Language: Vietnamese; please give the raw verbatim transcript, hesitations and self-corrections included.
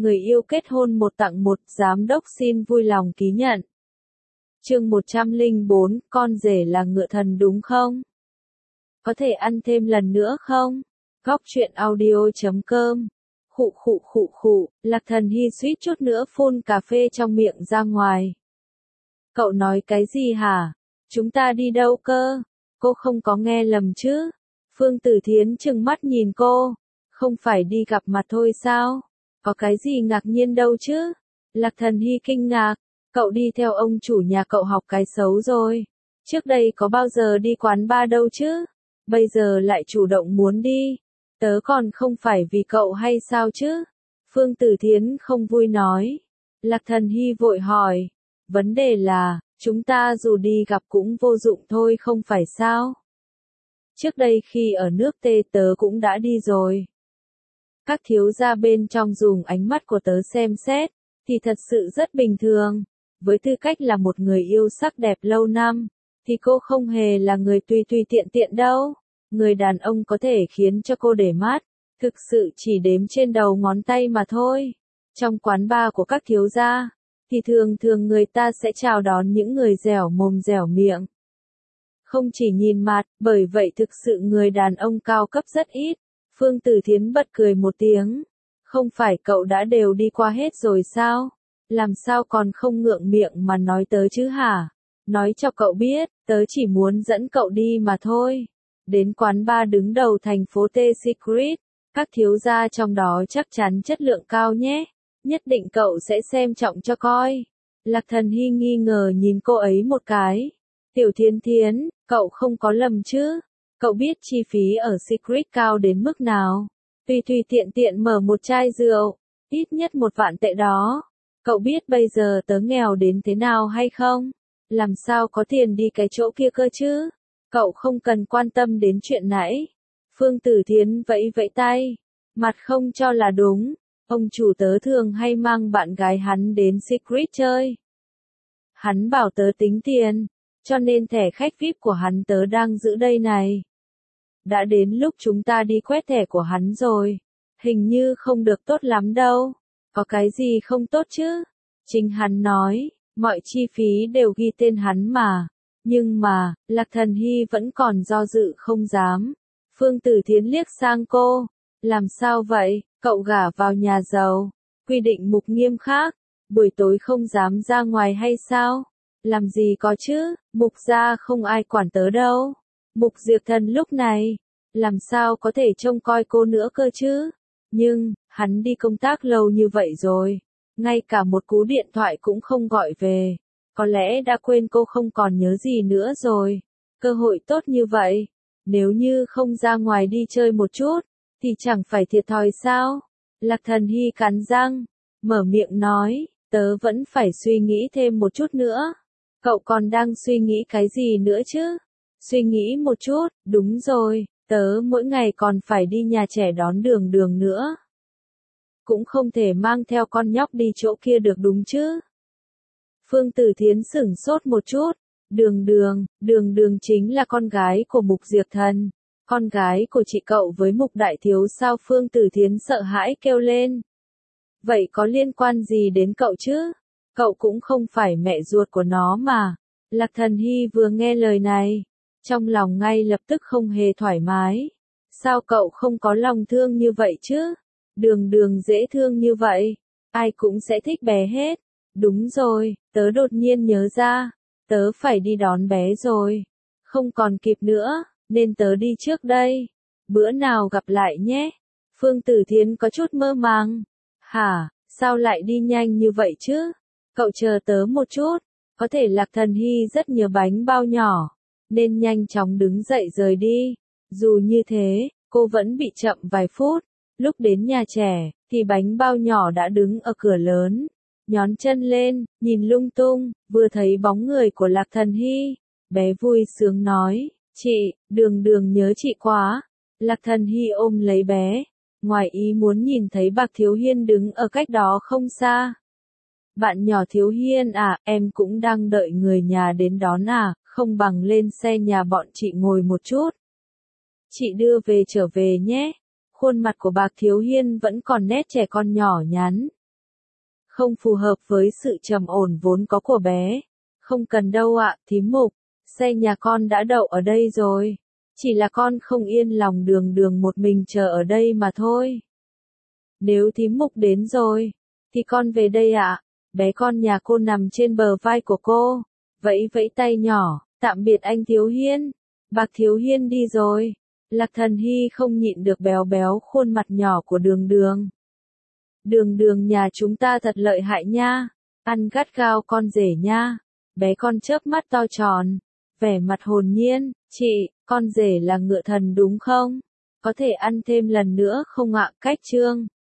người yêu kết hôn một tặng một, giám đốc xin vui lòng ký nhận. Chương một trăm lẻ bốn, con rể là ngựa thần đúng không? Có thể ăn thêm lần nữa không? Góc truyện audio chấm com. Khụ khụ khụ khụ, Lạc Thần Hy suýt chút nữa phun cà phê trong miệng ra ngoài. Cậu nói cái gì hả? Chúng ta đi đâu cơ? Cô không có nghe lầm chứ? Phương Tử Thiến trừng mắt nhìn cô. Không phải đi gặp mặt thôi sao? Có cái gì ngạc nhiên đâu chứ? Lạc Thần Hy kinh ngạc. Cậu đi theo ông chủ nhà cậu học cái xấu rồi. Trước đây có bao giờ đi quán bar đâu chứ? Bây giờ lại chủ động muốn đi. Tớ còn không phải vì cậu hay sao chứ? Phương Tử Thiến không vui nói. Lạc Thần Hy vội hỏi. Vấn đề là, chúng ta dù đi gặp cũng vô dụng thôi không phải sao? Trước đây khi ở nước Tê tớ cũng đã đi rồi. Các thiếu gia bên trong dùng ánh mắt của tớ xem xét, thì thật sự rất bình thường. Với tư cách là một người yêu sắc đẹp lâu năm, thì cô không hề là người tùy tùy tiện tiện đâu. Người đàn ông có thể khiến cho cô để mắt, thực sự chỉ đếm trên đầu ngón tay mà thôi. Trong quán bar của các thiếu gia, thì thường thường người ta sẽ chào đón những người dẻo mồm dẻo miệng. Không chỉ nhìn mặt, bởi vậy thực sự người đàn ông cao cấp rất ít. Phương Tử Thiến bật cười một tiếng. Không phải cậu đã đều đi qua hết rồi sao? Làm sao còn không ngượng miệng mà nói tớ chứ hả? Nói cho cậu biết, tớ chỉ muốn dẫn cậu đi mà thôi. Đến quán bar đứng đầu thành phố T Secret, các thiếu gia trong đó chắc chắn chất lượng cao nhé. Nhất định cậu sẽ xem trọng cho coi. Lạc Thần Hy nghi ngờ nhìn cô ấy một cái. Tiểu Thiến Thiến, cậu không có lầm chứ? Cậu biết chi phí ở Secret cao đến mức nào? Tùy tùy tiện tiện mở một chai rượu, ít nhất một vạn tệ đó. Cậu biết bây giờ tớ nghèo đến thế nào hay không? Làm sao có tiền đi cái chỗ kia cơ chứ? Cậu không cần quan tâm đến chuyện nãy. Phương Tử Thiến vẫy vẫy tay. Mặt không cho là đúng. Ông chủ tớ thường hay mang bạn gái hắn đến Secret chơi. Hắn bảo tớ tính tiền, cho nên thẻ khách vi ai pi của hắn tớ đang giữ đây này. Đã đến lúc chúng ta đi quét thẻ của hắn rồi. Hình như không được tốt lắm đâu. Có cái gì không tốt chứ? Chính hắn nói, mọi chi phí đều ghi tên hắn mà. Nhưng mà, Lạc Thần Hy vẫn còn do dự không dám. Phương Tử Thiến liếc sang cô. Làm sao vậy, cậu gả vào nhà giàu. Quy định mục nghiêm khắc. Buổi tối không dám ra ngoài hay sao? Làm gì có chứ, Mục gia không ai quản tớ đâu. Mục Diệp Thần lúc này, làm sao có thể trông coi cô nữa cơ chứ? Nhưng, hắn đi công tác lâu như vậy rồi. Ngay cả một cú điện thoại cũng không gọi về. Có lẽ đã quên cô không còn nhớ gì nữa rồi. Cơ hội tốt như vậy. Nếu như không ra ngoài đi chơi một chút, thì chẳng phải thiệt thòi sao? Lạc Thần Hy cắn răng, mở miệng nói, tớ vẫn phải suy nghĩ thêm một chút nữa. Cậu còn đang suy nghĩ cái gì nữa chứ? Suy nghĩ một chút, đúng rồi, tớ mỗi ngày còn phải đi nhà trẻ đón đường đường nữa. Cũng không thể mang theo con nhóc đi chỗ kia được đúng chứ? Phương Tử Thiến sửng sốt một chút. Đường đường, đường đường chính là con gái của Mục Diệp Thần. Con gái của chị cậu với Mục Đại Thiếu sao? Phương Tử Thiến sợ hãi kêu lên. Vậy có liên quan gì đến cậu chứ? Cậu cũng không phải mẹ ruột của nó mà. Lạc Thần Hy vừa nghe lời này, trong lòng ngay lập tức không hề thoải mái. Sao cậu không có lòng thương như vậy chứ? Đường đường dễ thương như vậy, ai cũng sẽ thích bé hết. Đúng rồi, tớ đột nhiên nhớ ra, tớ phải đi đón bé rồi. Không còn kịp nữa, nên tớ đi trước đây. Bữa nào gặp lại nhé. Phương Tử Thiến có chút mơ màng. Hả, sao lại đi nhanh như vậy chứ? Cậu chờ tớ một chút. Có thể Lạc Thần Hy rất nhớ bánh bao nhỏ, nên nhanh chóng đứng dậy rời đi. Dù như thế, cô vẫn bị chậm vài phút. Lúc đến nhà trẻ, thì bánh bao nhỏ đã đứng ở cửa lớn. Nhón chân lên, nhìn lung tung, vừa thấy bóng người của Lạc Thần Hy. Bé vui sướng nói, chị, đường đường nhớ chị quá. Lạc Thần Hy ôm lấy bé. Ngoài ý muốn nhìn thấy Bạc Thiếu Hiên đứng ở cách đó không xa. Bạn nhỏ Thiếu Hiên à, em cũng đang đợi người nhà đến đón à, không bằng lên xe nhà bọn chị ngồi một chút. Chị đưa về trở về nhé. Khuôn mặt của Bạc Thiếu Hiên vẫn còn nét trẻ con nhỏ nhắn. không phù hợp với sự trầm ổn vốn có của bé. Không cần đâu ạ, thím Mục, xe nhà con đã đậu ở đây rồi. Chỉ là con không yên lòng đường đường một mình chờ ở đây mà thôi. Nếu thím Mục đến rồi, thì con về đây ạ. Bé con nhà cô nằm trên bờ vai của cô, vẫy vẫy tay nhỏ, tạm biệt anh Thiếu Hiên. Bác Thiếu Hiên đi rồi. Lạc Thần Hy không nhịn được béo béo khuôn mặt nhỏ của đường đường. Đường đường nhà chúng ta thật lợi hại nha, ăn gắt gao con rể nha. Bé con chớp mắt to tròn, vẻ mặt hồn nhiên, chị, con rể là ngựa thần đúng không? Có thể ăn thêm lần nữa không ạ? Cách chương